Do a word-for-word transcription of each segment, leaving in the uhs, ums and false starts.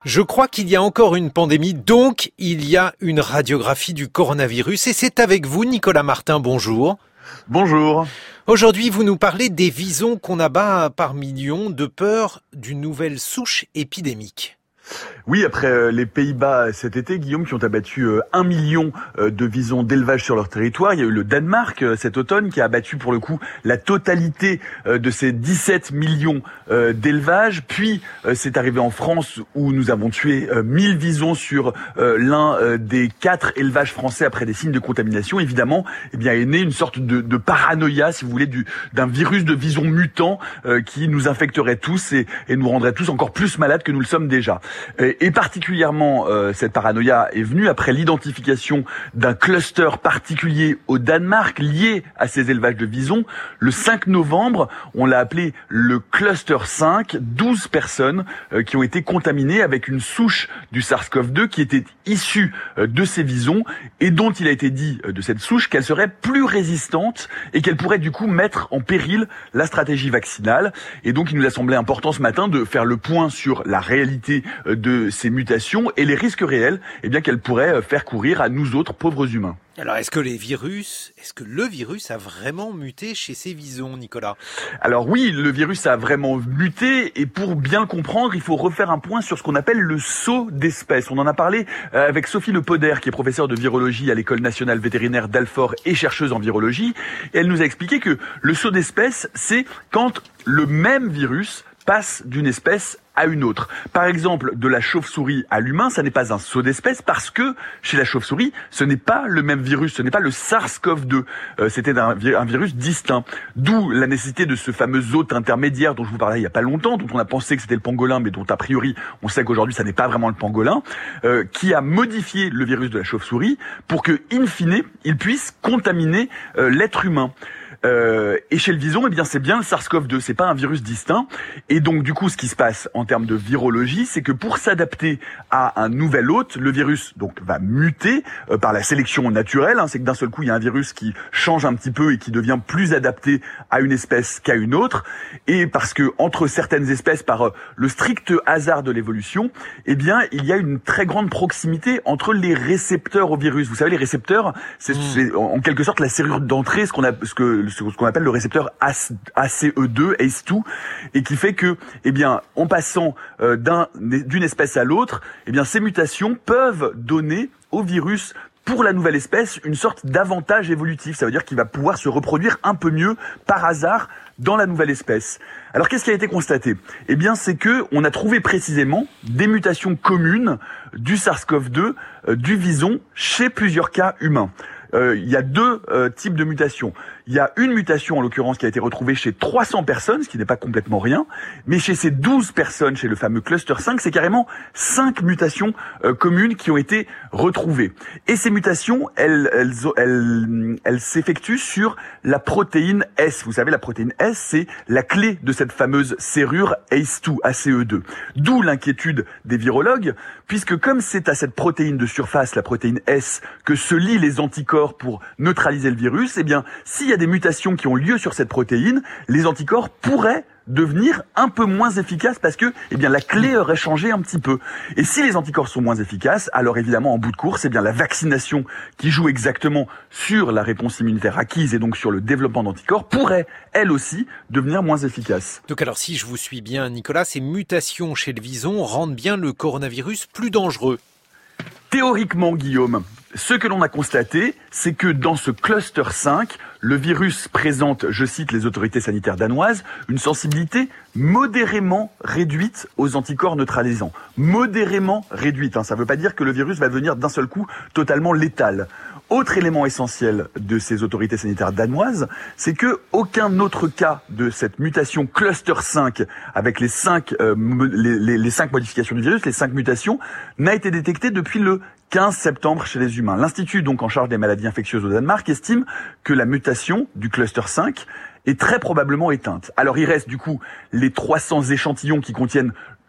Je crois qu'il y a encore une pandémie, donc il y a une radiographie du coronavirus et c'est avec vous Nicolas Martin, bonjour. Bonjour. Aujourd'hui vous nous parlez des visons qu'on abat par millions de peur d'une nouvelle souche épidémique. Oui, après les Pays-Bas cet été, Guillaume, qui ont abattu un million de visons d'élevage sur leur territoire. Il y a eu le Danemark cet automne qui a abattu pour le coup la totalité de ces dix-sept millions d'élevages. Puis c'est arrivé en France où nous avons tué mille visons sur l'un des quatre élevages français après des signes de contamination. Évidemment, eh bien, est née une sorte de, de paranoïa, si vous voulez, du, d'un virus de visons mutant qui nous infecterait tous et, et nous rendrait tous encore plus malades que nous le sommes déjà. Et particulièrement, euh, cette paranoïa est venue après l'identification d'un cluster particulier au Danemark lié à ces élevages de visons. Le cinq novembre, on l'a appelé le cluster cinq, douze personnes euh, qui ont été contaminées avec une souche du SARS-CoV deux qui était issue euh, de ces visons et dont il a été dit euh, de cette souche qu'elle serait plus résistante et qu'elle pourrait du coup mettre en péril la stratégie vaccinale. Et donc il nous a semblé important ce matin de faire le point sur la réalité euh, de ces mutations et les risques réels eh bien, qu'elles pourraient faire courir à nous autres pauvres humains. Alors est-ce que les virus, est-ce que le virus a vraiment muté chez ces visons, Nicolas ? Alors oui, le virus a vraiment muté et pour bien le comprendre, il faut refaire un point sur ce qu'on appelle le saut d'espèce. On en a parlé avec Sophie Le Poder, qui est professeure de virologie à l'École nationale vétérinaire d'Alfort et chercheuse en virologie. Et elle nous a expliqué que le saut d'espèce, c'est quand le même virus passe d'une espèce à une autre. Par exemple, de la chauve-souris à l'humain, ça n'est pas un saut d'espèce parce que chez la chauve-souris, ce n'est pas le même virus, ce n'est pas le SARS-CoV deux. Euh, c'était un, un virus distinct. D'où la nécessité de ce fameux hôte intermédiaire dont je vous parlais il y a pas longtemps, dont on a pensé que c'était le pangolin, mais dont a priori on sait qu'aujourd'hui ça n'est pas vraiment le pangolin, euh, qui a modifié le virus de la chauve-souris pour que, in fine, il puisse contaminer euh, l'être humain. Euh, et chez le vison, eh bien, c'est bien le SARS-CoV deux, c'est pas un virus distinct. Et donc, du coup, ce qui se passe en termes de virologie, c'est que pour s'adapter à un nouvel hôte, le virus donc va muter euh, par la sélection naturelle. Hein, c'est que d'un seul coup, il y a un virus qui change un petit peu et qui devient plus adapté à une espèce qu'à une autre. Et parce que entre certaines espèces, par euh, le strict hasard de l'évolution, eh bien, il y a une très grande proximité entre les récepteurs au virus. Vous savez, les récepteurs, c'est, mmh. c'est en quelque sorte la serrure d'entrée, ce qu'on a, ce que ce qu'on appelle le récepteur A C E deux, A C E deux, et qui fait que, eh bien, en passant euh, d'un, d'une espèce à l'autre, eh bien, ces mutations peuvent donner au virus, pour la nouvelle espèce, une sorte d'avantage évolutif. Ça veut dire qu'il va pouvoir se reproduire un peu mieux par hasard dans la nouvelle espèce. Alors, qu'est-ce qui a été constaté ? Eh bien, c'est que on a trouvé précisément des mutations communes du SARS-CoV deux, euh, du vison, chez plusieurs cas humains. Euh, il y a deux euh, types de mutations. Il y a une mutation, en l'occurrence, qui a été retrouvée chez trois cents personnes, ce qui n'est pas complètement rien. Mais chez ces douze personnes, chez le fameux cluster cinq, c'est carrément cinq mutations euh, communes qui ont été retrouvées. Et ces mutations, elles, elles, elles, elles s'effectuent sur la protéine S. Vous savez, la protéine S, c'est la clé de cette fameuse serrure A C E deux, A C E deux. D'où l'inquiétude des virologues, puisque comme c'est à cette protéine de surface, la protéine S, que se lient les anticorps pour neutraliser le virus, eh bien, s'il y a des mutations qui ont lieu sur cette protéine, les anticorps pourraient devenir un peu moins efficaces parce que, eh bien, la clé aurait changé un petit peu. Et si les anticorps sont moins efficaces, alors évidemment, en bout de course, eh bien, la vaccination qui joue exactement sur la réponse immunitaire acquise et donc sur le développement d'anticorps pourrait, elle aussi, devenir moins efficace. Donc alors, si je vous suis bien, Nicolas, ces mutations chez le vison rendent bien le coronavirus plus dangereux. Théoriquement, Guillaume, ce que l'on a constaté, c'est que dans ce cluster cinq, le virus présente, je cite les autorités sanitaires danoises, une sensibilité modérément réduite aux anticorps neutralisants. Modérément réduite, hein, ça ne veut pas dire que le virus va devenir d'un seul coup totalement létal. Autre élément essentiel de ces autorités sanitaires danoises, c'est que aucun autre cas de cette mutation cluster cinq, avec les cinq, euh, les, les, les cinq modifications du virus, les cinq mutations, n'a été détecté depuis le quinze septembre chez les humains. L'Institut, donc en charge des maladies infectieuses au Danemark, estime que la mutation du cluster cinq est très probablement éteinte. Alors il reste du coup les trois cents échantillons qui contiennent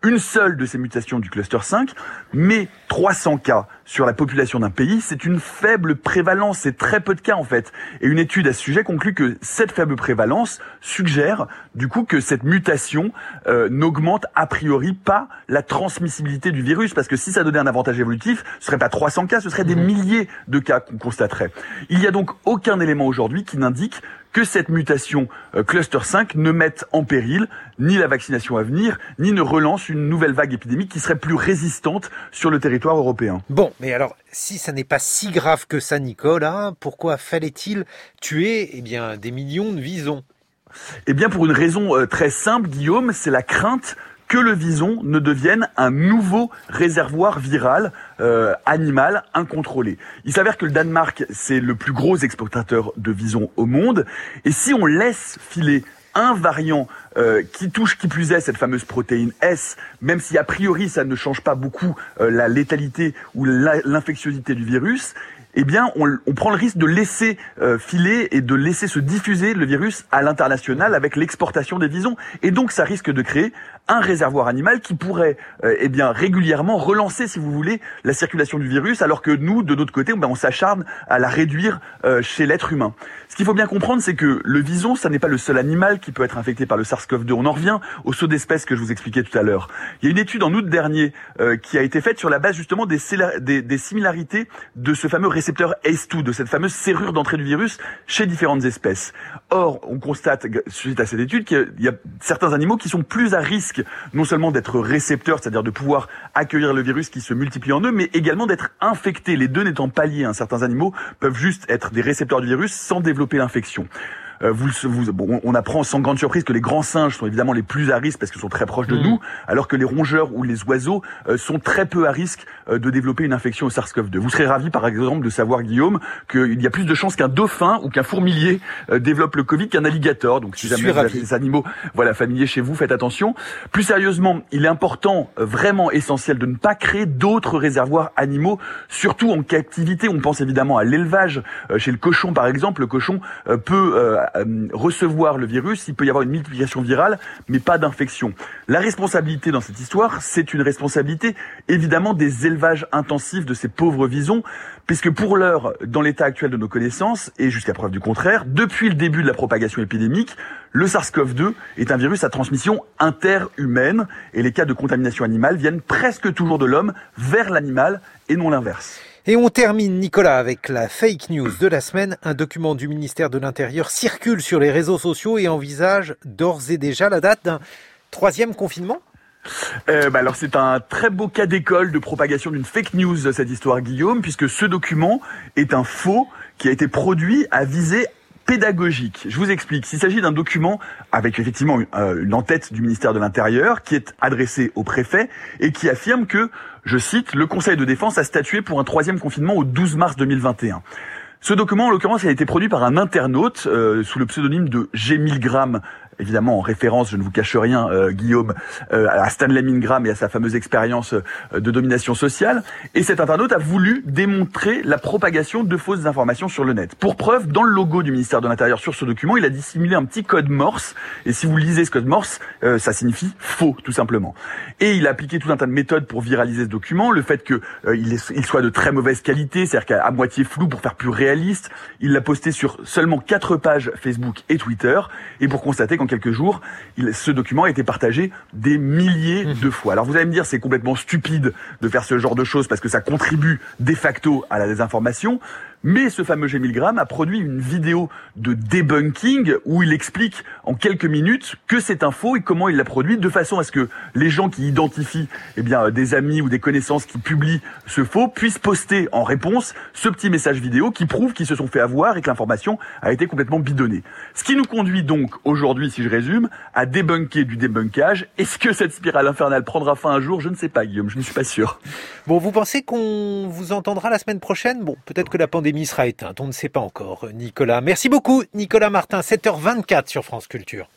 une seule de ces mutations du cluster cinq, mais trois cents cas sur la population d'un pays, c'est une faible prévalence, c'est très peu de cas en fait. Et une étude à ce sujet conclut que cette faible prévalence suggère du coup que cette mutation euh, n'augmente a priori pas la transmissibilité du virus, parce que si ça donnait un avantage évolutif, ce serait pas trois cents cas, ce serait des milliers de cas qu'on constaterait. Il n'y a donc aucun élément aujourd'hui qui n'indique que cette mutation euh, cluster cinq ne mette en péril ni la vaccination à venir, ni ne relance une nouvelle vague épidémique qui serait plus résistante sur le territoire européen. Bon, mais alors, si ça n'est pas si grave que ça, Nicolas, pourquoi fallait-il tuer eh bien, des millions de visons ? Eh bien, pour une raison euh, très simple, Guillaume, c'est la crainte que le vison ne devienne un nouveau réservoir viral euh, animal incontrôlé. Il s'avère que le Danemark, c'est le plus gros exportateur de visons au monde, et si on laisse filer un variant euh, qui touche qui plus est cette fameuse protéine S, même si a priori ça ne change pas beaucoup euh, la létalité ou la, l'infectiosité du virus, eh bien, on, on prend le risque de laisser euh, filer et de laisser se diffuser le virus à l'international avec l'exportation des visons. Et donc, ça risque de créer un réservoir animal qui pourrait, euh, eh bien, régulièrement relancer, si vous voulez, la circulation du virus, alors que nous, de notre côté, ben, on s'acharne à la réduire euh, chez l'être humain. Ce qu'il faut bien comprendre, c'est que le vison, ça n'est pas le seul animal qui peut être infecté par le SARS-CoV deux. On en revient au saut d'espèces que je vous expliquais tout à l'heure. Il y a une étude en août dernier euh, qui a été faite sur la base justement des, des, des similarités de ce fameux récepteur A C E deux, de cette fameuse serrure d'entrée du virus chez différentes espèces. Or, on constate, suite à cette étude, qu'il y a certains animaux qui sont plus à risque, non seulement d'être récepteurs, c'est-à-dire de pouvoir accueillir le virus qui se multiplie en eux, mais également d'être infectés. Les deux n'étant pas liés, hein. Certains animaux peuvent juste être des récepteurs du virus sans développer l'infection. Euh, vous, vous, bon, on apprend sans grande surprise que les grands singes sont évidemment les plus à risque parce qu'ils sont très proches de mmh. nous, alors que les rongeurs ou les oiseaux euh, sont très peu à risque euh, de développer une infection au SARS-CoV deux. Vous serez ravi, par exemple, de savoir, Guillaume, qu'il y a plus de chances qu'un dauphin ou qu'un fourmilier euh, développe le Covid qu'un alligator. Donc, si jamais vous avez des animaux, voilà, familiers chez vous, faites attention. Plus sérieusement, il est important, euh, vraiment essentiel, de ne pas créer d'autres réservoirs animaux, surtout en captivité. On pense évidemment à l'élevage. Euh, chez le cochon, par exemple, le cochon euh, peut euh, Euh, recevoir le virus, il peut y avoir une multiplication virale, mais pas d'infection. La responsabilité dans cette histoire, c'est une responsabilité évidemment des élevages intensifs de ces pauvres visons, puisque pour l'heure, dans l'état actuel de nos connaissances, et jusqu'à preuve du contraire, depuis le début de la propagation épidémique, le SARS-CoV deux est un virus à transmission interhumaine, et les cas de contamination animale viennent presque toujours de l'homme vers l'animal et non l'inverse. Et on termine, Nicolas, avec la fake news de la semaine. Un document du ministère de l'Intérieur circule sur les réseaux sociaux et envisage d'ores et déjà la date d'un troisième confinement. Euh, bah alors c'est un très beau cas d'école de propagation d'une fake news, cette histoire, Guillaume, puisque ce document est un faux qui a été produit à visée pédagogique. Je vous explique. S'il s'agit d'un document avec effectivement euh, une en-tête du ministère de l'Intérieur qui est adressé au préfet et qui affirme que, je cite, le Conseil de défense a statué pour un troisième confinement au douze mars deux mille vingt et un. Ce document, en l'occurrence, il a été produit par un internaute euh, sous le pseudonyme de G Milgram, évidemment en référence, je ne vous cache rien, euh, Guillaume, euh, à Stanley Milgram et à sa fameuse expérience euh, de domination sociale. Et cet internaute a voulu démontrer la propagation de fausses informations sur le net. Pour preuve, dans le logo du ministère de l'Intérieur sur ce document, il a dissimulé un petit code Morse. Et si vous lisez ce code Morse, euh, ça signifie faux, tout simplement. Et il a appliqué tout un tas de méthodes pour viraliser ce document. Le fait que euh, il, est, il soit de très mauvaise qualité, c'est-à-dire qu'à à moitié flou pour faire plus réaliste. Il l'a posté sur seulement quatre pages Facebook et Twitter. Et pour constater qu'en quelques jours, il, ce document a été partagé des milliers de fois. Alors vous allez me dire, c'est complètement stupide de faire ce genre de choses parce que ça contribue de facto à la désinformation. Mais ce fameux G Milgram a produit une vidéo de debunking où il explique en quelques minutes que c'est un faux et comment il l'a produit, de façon à ce que les gens qui identifient eh bien, des amis ou des connaissances qui publient ce faux puissent poster en réponse ce petit message vidéo qui prouve qu'ils se sont fait avoir et que l'information a été complètement bidonnée. Ce qui nous conduit donc aujourd'hui, si je résume, à débunker du débunkage. Est-ce que cette spirale infernale prendra fin un jour ? Je ne sais pas, Guillaume, je ne suis pas sûr. Bon, vous pensez qu'on vous entendra la semaine prochaine ? Bon, peut-être que la pandémie sera éteinte, on ne sait pas encore, Nicolas. Merci beaucoup, Nicolas Martin, sept heures vingt-quatre sur France Culture.